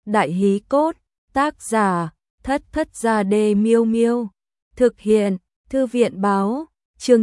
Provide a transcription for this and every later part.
Đại hí cốt, tác giả, Thất Thất Gia Đê Miêu Miêu. Thực hiện, Thư viện báo, chương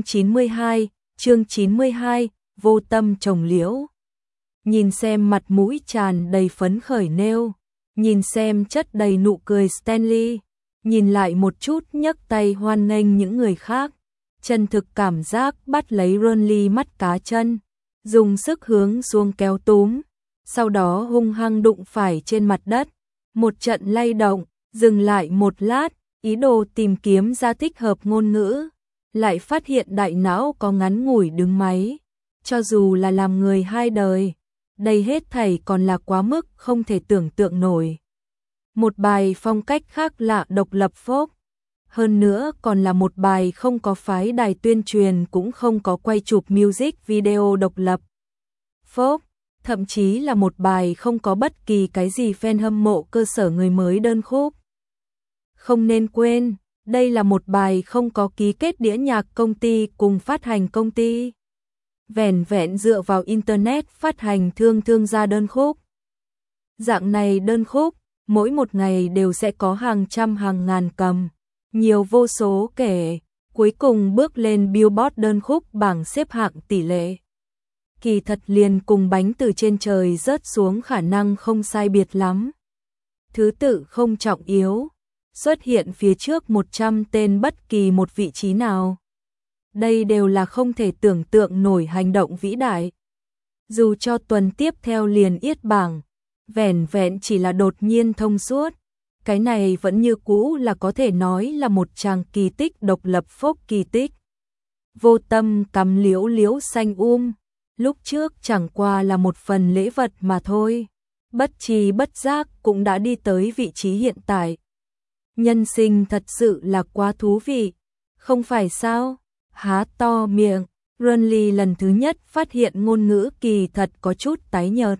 92, vô tâm trồng liễu. Nhìn xem mặt mũi tràn đầy phấn khởi nêu, nhìn xem chất đầy nụ cười Stanley, nhìn lại một chút nhấc tay hoan nghênh những người khác. Chân thực cảm giác bắt lấy Ronly mắt cá chân, dùng sức hướng xuống kéo túm, sau đó hung hăng đụng phải trên mặt đất. Một trận lay động, dừng lại một lát, ý đồ tìm kiếm ra thích hợp ngôn ngữ, lại phát hiện đại não có ngắn ngủi đứng máy. Cho dù là làm người hai đời, đây hết thảy còn là quá mức không thể tưởng tượng nổi. Một bài phong cách khác lạ độc lập folk, hơn nữa còn là một bài không có phái đài tuyên truyền cũng không có quay chụp music video độc lập folk, thậm chí là một bài không có bất kỳ cái gì fan hâm mộ cơ sở người mới đơn khúc. Không nên quên, đây là một bài không có ký kết đĩa nhạc công ty cùng phát hành công ty. Vẻn vẹn dựa vào internet phát hành thương ra đơn khúc. Dạng này đơn khúc, mỗi một ngày đều sẽ có hàng trăm hàng ngàn cầm, nhiều vô số kể, cuối cùng bước lên Billboard đơn khúc bảng xếp hạng tỷ lệ. Kỳ thật liền cùng bánh từ trên trời rớt xuống khả năng không sai biệt lắm. Thứ tự không trọng yếu, xuất hiện phía trước 100 tên bất kỳ một vị trí nào. Đây đều là không thể tưởng tượng nổi hành động vĩ đại. Dù cho tuần tiếp theo liền yết bảng, vẻn vẹn chỉ là đột nhiên thông suốt, cái này vẫn như cũ là có thể nói là một tràng kỳ tích độc lập folk kỳ tích. Vô tâm cắm liễu liễu xanh lúc trước chẳng qua là một phần lễ vật mà thôi, bất tri bất giác cũng đã đi tới vị trí hiện tại. Nhân sinh thật sự là quá thú vị, không phải sao? Há to miệng, Ronly lần thứ nhất phát hiện ngôn ngữ kỳ thật có chút tái nhợt.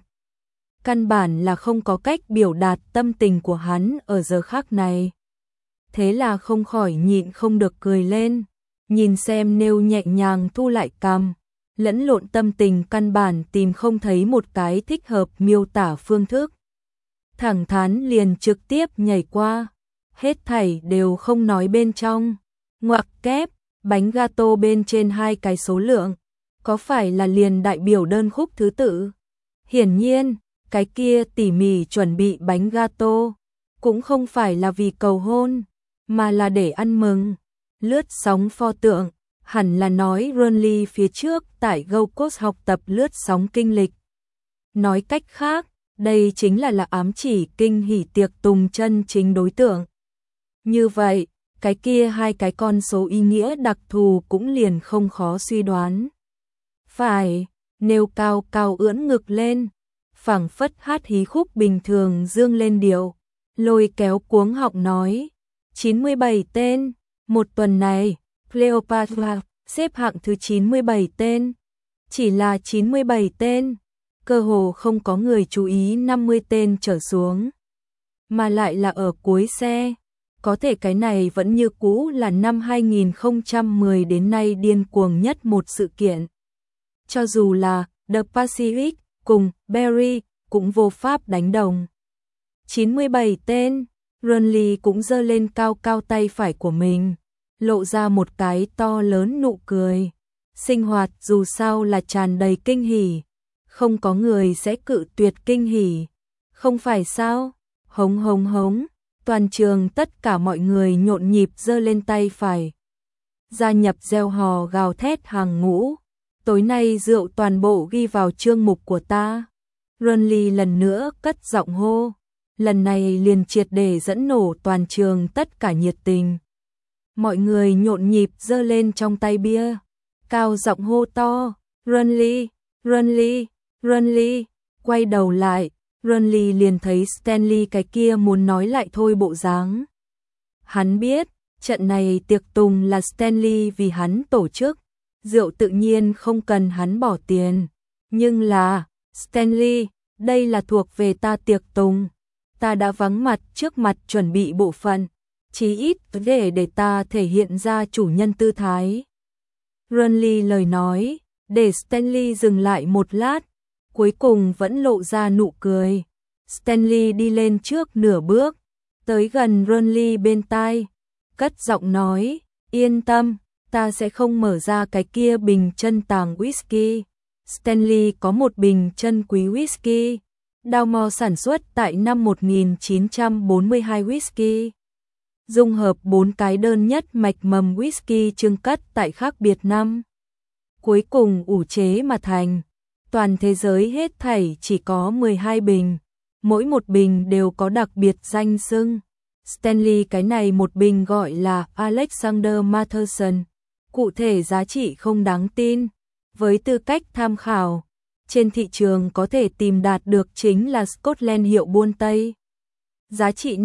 Căn bản là không có cách biểu đạt tâm tình của hắn ở giờ khắc này. Thế là không khỏi nhịn không được cười lên, nhìn xem nêu nhẹ nhàng thu lại cằm, lẫn lộn tâm tình căn bản tìm không thấy một cái thích hợp miêu tả phương thức. Thẳng thắn liền trực tiếp nhảy qua, hết thảy đều không nói bên trong, ngoặc kép, bánh gato bên trên hai cái số lượng, có phải là liền đại biểu đơn khúc thứ tự? Hiển nhiên, cái kia tỉ mỉ chuẩn bị bánh gato, cũng không phải là vì cầu hôn, mà là để ăn mừng. Lướt sóng pho tượng, hẳn là nói Ronly phía trước tại Gold Coast học tập lướt sóng kinh lịch. Nói cách khác, đây chính là ám chỉ kinh hỉ tiệc tùng chân chính đối tượng. Như vậy, cái kia hai cái con số ý nghĩa đặc thù cũng liền không khó suy đoán. Phải, nêu cao cao ưỡn ngực lên, phảng phất hát hí khúc bình thường dương lên điệu, lôi kéo cuống họng nói, 97 tên, một tuần này, Cleopatra xếp hạng thứ 97 tên, chỉ là 97 tên, cơ hồ không có người chú ý 50 tên trở xuống, mà lại là ở cuối xe. Có thể cái này vẫn như cũ là năm 2010 đến nay điên cuồng nhất một sự kiện. Cho dù là The Pacific cùng Berry cũng vô pháp đánh đồng. 97 tên, Ronly cũng giơ lên cao cao tay phải của mình, lộ ra một cái to lớn nụ cười. Sinh hoạt dù sao là tràn đầy kinh hỉ, không có người sẽ cự tuyệt kinh hỉ, không phải sao? Hống hống hống. Toàn trường tất cả mọi người nhộn nhịp giơ lên tay phải, gia nhập reo hò gào thét hàng ngũ. Tối nay rượu toàn bộ ghi vào chương mục của ta. Ronly lần nữa cất giọng hô, lần này liền triệt để dẫn nổ toàn trường tất cả nhiệt tình. Mọi người nhộn nhịp giơ lên trong tay bia, cao giọng hô to, Ronly, Ronly, Ronly. Quay đầu lại, Ronly liền thấy Stanley cái kia muốn nói lại thôi bộ dáng. Hắn biết, trận này tiệc tùng là Stanley vì hắn tổ chức, rượu tự nhiên không cần hắn bỏ tiền. Nhưng là, Stanley, đây là thuộc về ta tiệc tùng. Ta đã vắng mặt trước mặt chuẩn bị bộ phận, chí ít để ta thể hiện ra chủ nhân tư thái. Ronly lời nói, để Stanley dừng lại một lát, cuối cùng vẫn lộ ra nụ cười. Stanley đi lên trước nửa bước, tới gần Ronly bên tai, cất giọng nói, yên tâm, ta sẽ không mở ra cái kia bình chân tàng whisky. Stanley có một bình chân quý whisky, Dalmore sản xuất tại năm 1942 whisky. Dung hợp 4 cái đơn nhất mạch mầm whisky chưng cất tại khác biệt năm. Cuối cùng ủ chế mà thành. Toàn thế giới hết thảy chỉ có 12 bình. Mỗi một bình đều có đặc biệt danh xưng. Stanley cái này một bình gọi là Alexander Matheson. Cụ thể giá trị không đáng tin. Với tư cách tham khảo, trên thị trường có thể tìm đạt được chính là Scotland hiệu buôn Tây. Giá trị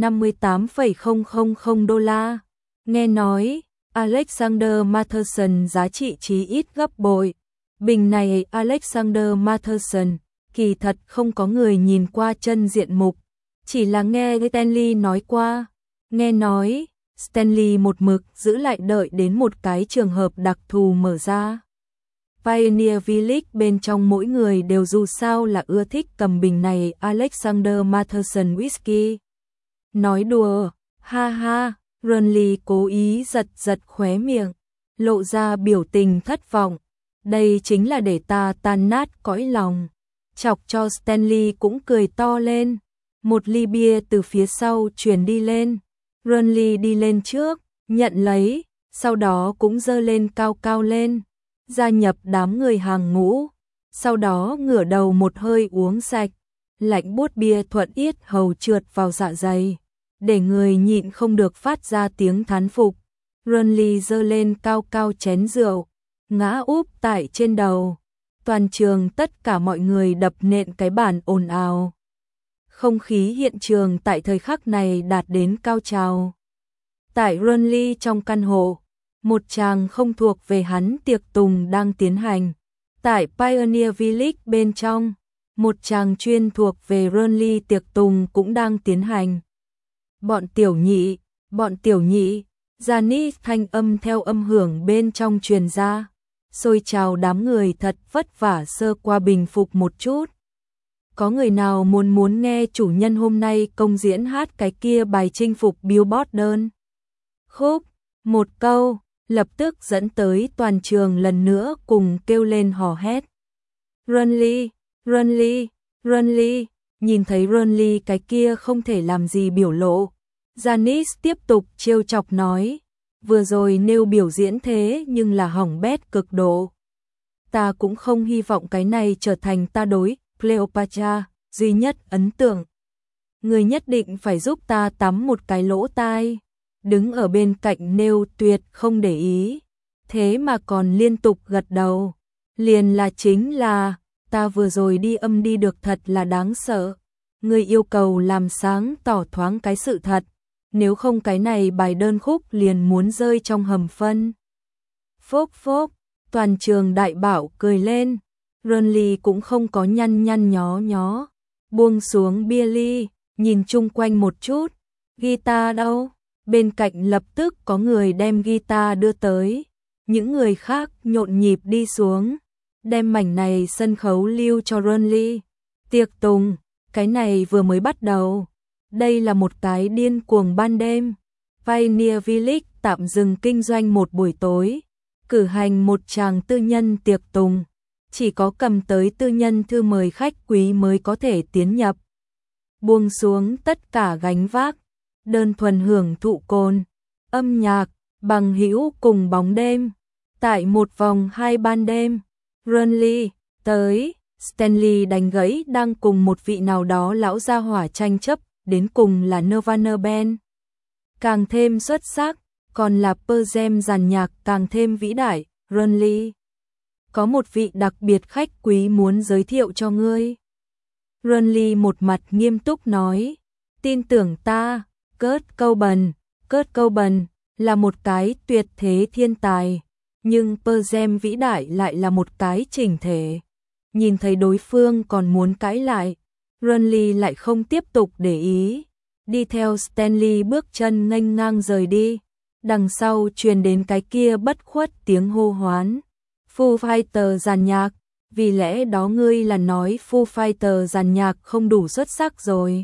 58,000 đô la. Nghe nói, Alexander Matheson giá trị chí ít gấp bội. Bình này Alexander Matheson, kỳ thật không có người nhìn qua chân diện mục, chỉ là nghe Stanley nói qua. Nghe nói, Stanley một mực giữ lại đợi đến một cái trường hợp đặc thù mở ra. Pioneer Village bên trong mỗi người đều dù sao là ưa thích cầm bình này Alexander Matheson whisky. Nói đùa, ha ha, Ronly cố ý giật khóe miệng, lộ ra biểu tình thất vọng. Đây chính là để ta tan nát cõi lòng. Chọc cho Stanley cũng cười to lên. Một ly bia từ phía sau truyền đi lên. Ronly đi lên trước, nhận lấy, sau đó cũng giơ lên cao cao lên, gia nhập đám người hàng ngũ. Sau đó ngửa đầu một hơi uống sạch, lạnh buốt bia thuận yết hầu trượt vào dạ dày, để người nhịn không được phát ra tiếng thán phục. Ronly giơ lên cao cao chén rượu, ngã úp tại trên đầu. Toàn trường tất cả mọi người đập nện cái bàn ồn ào. Không khí hiện trường tại thời khắc này đạt đến cao trào. Tại Ronly trong căn hộ, một tràng không thuộc về hắn tiệc tùng đang tiến hành. Tại Pioneer Village bên trong, một tràng chuyên thuộc về Ronly tiệc tùng cũng đang tiến hành. Bọn tiểu nhị, Janis thanh âm theo âm hưởng bên trong truyền ra. Xôi trào đám người thật vất vả sơ qua bình phục một chút. Có người nào muốn nghe chủ nhân hôm nay công diễn hát cái kia bài chinh phục Billboard đơn khúc, một câu, lập tức dẫn tới toàn trường lần nữa cùng kêu lên hò hét. Ronly, Ronly, Ronly, nhìn thấy Ronly cái kia không thể làm gì biểu lộ. Janis tiếp tục trêu chọc nói, vừa rồi nêu biểu diễn thế nhưng là hỏng bét cực độ. Ta cũng không hy vọng cái này trở thành ta đối Cleopatra duy nhất ấn tượng. Người nhất định phải giúp ta tắm một cái lỗ tai. Đứng ở bên cạnh nêu tuyệt không để ý, thế mà còn liên tục gật đầu. Liền là chính là, ta vừa rồi đi âm đi được thật là đáng sợ. Người yêu cầu làm sáng tỏ thoáng cái sự thật, nếu không cái này bài đơn khúc liền muốn rơi trong hầm phân. Phốc phốc, toàn trường đại bảo cười lên. Ronly cũng không có nhăn nhó, buông xuống bia ly, nhìn chung quanh một chút. Guitar đâu? Bên cạnh lập tức có người đem guitar đưa tới. Những người khác nhộn nhịp đi xuống, đem mảnh này sân khấu lưu cho Ronly. Tiệc tùng, cái này vừa mới bắt đầu. Đây là một cái điên cuồng ban đêm. Pioneer Village tạm dừng kinh doanh một buổi tối, cử hành một tràng tư nhân tiệc tùng. Chỉ có cầm tới tư nhân thư mời khách quý mới có thể tiến nhập. Buông xuống tất cả gánh vác, đơn thuần hưởng thụ cồn, âm nhạc, bằng hữu cùng bóng đêm. Tại một vòng hai ban đêm, Ronly tới, Stanley đánh gãy đang cùng một vị nào đó lão gia hỏa tranh chấp, đến cùng là Nirvana band. Càng thêm xuất sắc, còn là Pearl Jam dàn nhạc càng thêm vĩ đại. Ronly, có một vị đặc biệt khách quý muốn giới thiệu cho ngươi. Ronly một mặt nghiêm túc nói, tin tưởng ta, Kurt Cobain là một cái tuyệt thế thiên tài, nhưng Pearl Jam vĩ đại lại là một cái chỉnh thể. Nhìn thấy đối phương còn muốn cãi lại, Ronly lại không tiếp tục để ý, đi theo Stanley bước chân nghênh ngang rời đi. Đằng sau truyền đến cái kia bất khuất tiếng hô hoán. Foo Fighters dàn nhạc, vì lẽ đó ngươi là nói Foo Fighters dàn nhạc không đủ xuất sắc rồi.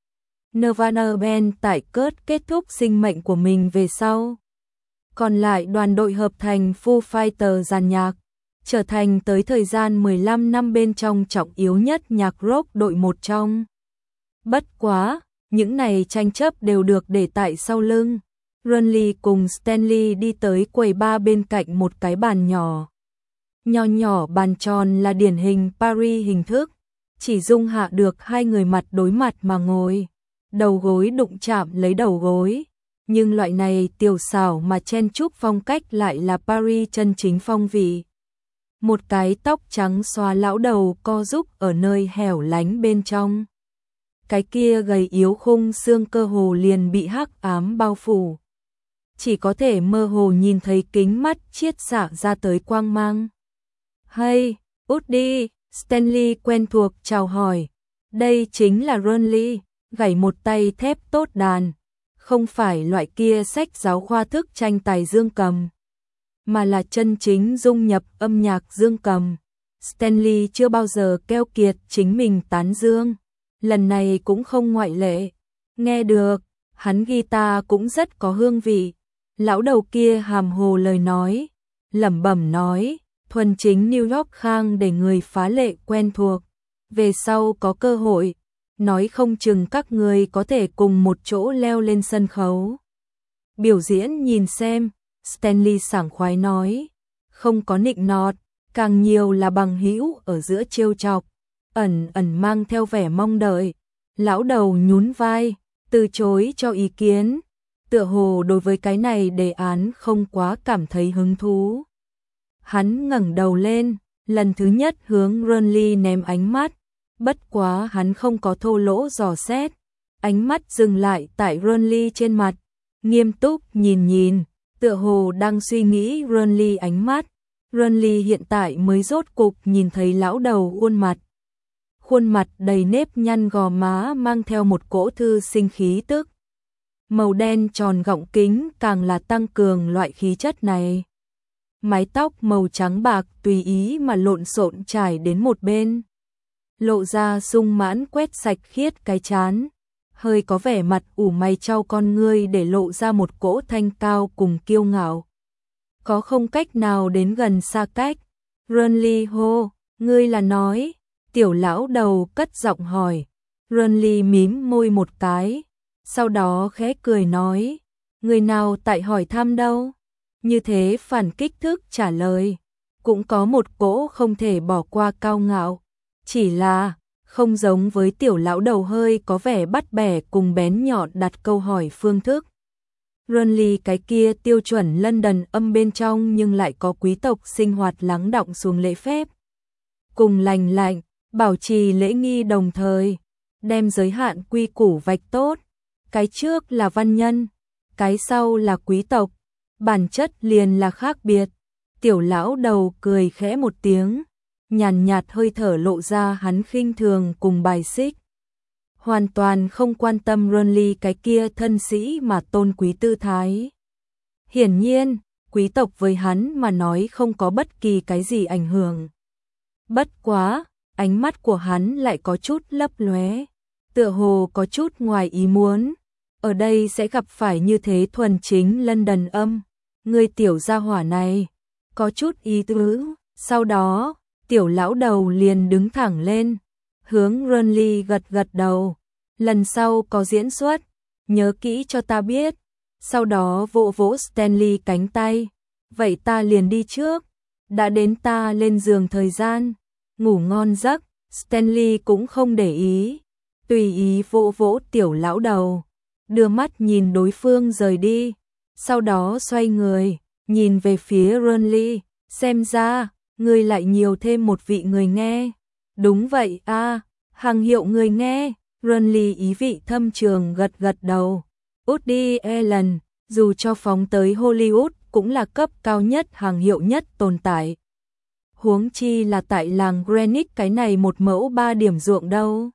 Nirvana Band tại Kurt kết thúc sinh mệnh của mình về sau. Còn lại đoàn đội hợp thành Foo Fighters dàn nhạc, trở thành tới thời gian 15 năm bên trong trọng yếu nhất nhạc rock đội một trong. Bất quá, những này tranh chấp đều được để tại sau lưng. Ronnie cùng Stanley đi tới quầy bar bên cạnh một cái bàn nhỏ. Nho nhỏ bàn tròn là điển hình Paris hình thức, chỉ dung hạ được hai người mặt đối mặt mà ngồi, đầu gối đụng chạm lấy đầu gối. Nhưng loại này tiểu xảo mà chen chúc phong cách lại là Paris chân chính phong vị. Một cái tóc trắng xóa lão đầu co giúp ở nơi hẻo lánh bên trong. Cái kia gầy yếu khung xương cơ hồ liền bị hắc ám bao phủ. Chỉ có thể mơ hồ nhìn thấy kính mắt chiết xạ ra tới quang mang. Hey, út đi, Stanley quen thuộc chào hỏi. Đây chính là Ronnie, gảy một tay thép tốt đàn. Không phải loại kia sách giáo khoa thức tranh tài dương cầm, mà là chân chính dung nhập âm nhạc dương cầm. Stanley chưa bao giờ keo kiệt chính mình tán dương, lần này cũng không ngoại lệ. Nghe được, hắn guitar cũng rất có hương vị. Lão đầu kia hàm hồ lời nói, lẩm bẩm nói, thuần chính New York khang để người phá lệ quen thuộc. Về sau có cơ hội, nói không chừng các người có thể cùng một chỗ leo lên sân khấu biểu diễn nhìn xem. Stanley sảng khoái nói, không có nịnh nọt, càng nhiều là bằng hữu ở giữa trêu chọc, ẩn ẩn mang theo vẻ mong đợi. Lão đầu nhún vai, từ chối cho ý kiến, tựa hồ đối với cái này đề án không quá cảm thấy hứng thú. Hắn ngẩng đầu lên, lần thứ nhất hướng Ronnie ném ánh mắt, bất quá hắn không có thô lỗ dò xét, ánh mắt dừng lại tại Ronnie trên mặt, nghiêm túc nhìn, tựa hồ đang suy nghĩ Ronnie ánh mắt. Ronnie hiện tại mới rốt cục nhìn thấy lão đầu khuôn mặt đầy nếp nhăn gò má mang theo một cỗ thư sinh khí tức. Màu đen tròn gọng kính càng là tăng cường loại khí chất này. Mái tóc màu trắng bạc tùy ý mà lộn xộn trải đến một bên, lộ ra sung mãn quét sạch khiết cái trán, hơi có vẻ mặt ủ mày trao con ngươi để lộ ra một cỗ thanh cao cùng kiêu ngạo. Có không cách nào đến gần xa cách. Ronnie hô, ngươi là nói? Tiểu lão đầu cất giọng hỏi. Ronnie mím môi một cái, sau đó khẽ cười nói, người nào tại hỏi thăm đâu? Như thế phản kích thức trả lời, cũng có một cỗ không thể bỏ qua cao ngạo, chỉ là không giống với tiểu lão đầu hơi có vẻ bắt bẻ cùng bén nhọn đặt câu hỏi phương thức. Ronnie cái kia tiêu chuẩn London âm bên trong nhưng lại có quý tộc sinh hoạt lắng đọng xuống lễ phép, cùng lành lạnh, bảo trì lễ nghi đồng thời, đem giới hạn quy củ vạch tốt. Cái trước là văn nhân, cái sau là quý tộc, bản chất liền là khác biệt. Tiểu lão đầu cười khẽ một tiếng, nhàn nhạt hơi thở lộ ra hắn khinh thường cùng bài xích. Hoàn toàn không quan tâm Ronnie cái kia thân sĩ mà tôn quý tư thái. Hiển nhiên, quý tộc với hắn mà nói không có bất kỳ cái gì ảnh hưởng. Bất quá, ánh mắt của hắn lại có chút lấp lóe, tựa hồ có chút ngoài ý muốn. Ở đây sẽ gặp phải như thế thuần chính London âm, người tiểu gia hỏa này, có chút ý tứ. Sau đó, tiểu lão đầu liền đứng thẳng lên, hướng Ronnie gật gật đầu. Lần sau có diễn xuất, nhớ kỹ cho ta biết. Sau đó vỗ vỗ Stanley cánh tay, vậy ta liền đi trước, đã đến ta lên giường thời gian, ngủ ngon giấc. Stanley cũng không để ý, tùy ý vỗ vỗ tiểu lão đầu, đưa mắt nhìn đối phương rời đi, sau đó xoay người, nhìn về phía Ronnie, xem ra, ngươi lại nhiều thêm một vị người nghe. Đúng vậy a, hàng hiệu người nghe. Ronnie ý vị thâm trường gật gật đầu. Woody Allen, dù cho phóng tới Hollywood cũng là cấp cao nhất hàng hiệu nhất tồn tại. Huống chi là tại làng Greenwich cái này một mẫu 3 điểm ruộng đâu.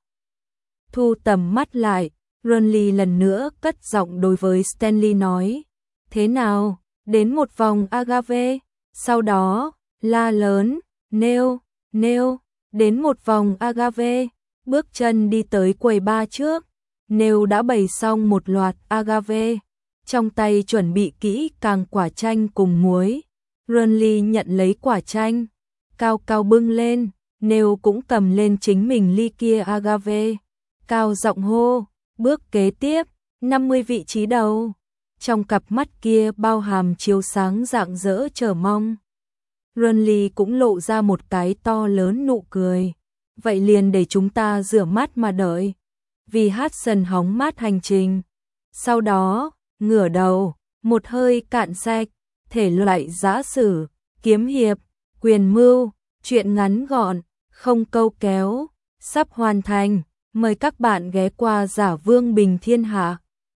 Thu tầm mắt lại, Ronnie lần nữa cất giọng đối với Stanley nói, thế nào, đến một vòng agave, sau đó, la lớn, nêu, Neil đến một vòng agave, bước chân đi tới quầy bar trước. Neil đã bày xong một loạt agave, trong tay chuẩn bị kỹ càng quả chanh cùng muối. Renly nhận lấy quả chanh, cao cao bưng lên, Neil cũng cầm lên chính mình ly kia agave, cao giọng hô, bước kế tiếp, 50 vị trí đầu. Trong cặp mắt kia bao hàm chiếu sáng rạng rỡ chờ mong. Renly cũng lộ ra một cái to lớn nụ cười. Vậy liền để chúng ta rửa mắt mà đợi. Vì Hudson hóng mát hành trình. Sau đó, ngửa đầu, một hơi cạn sạch, thể loại giã sử, kiếm hiệp, quyền mưu, truyện ngắn gọn, không câu kéo, sắp hoàn thành. Mời các bạn ghé qua Giả Vương Bình Thiên Hạ.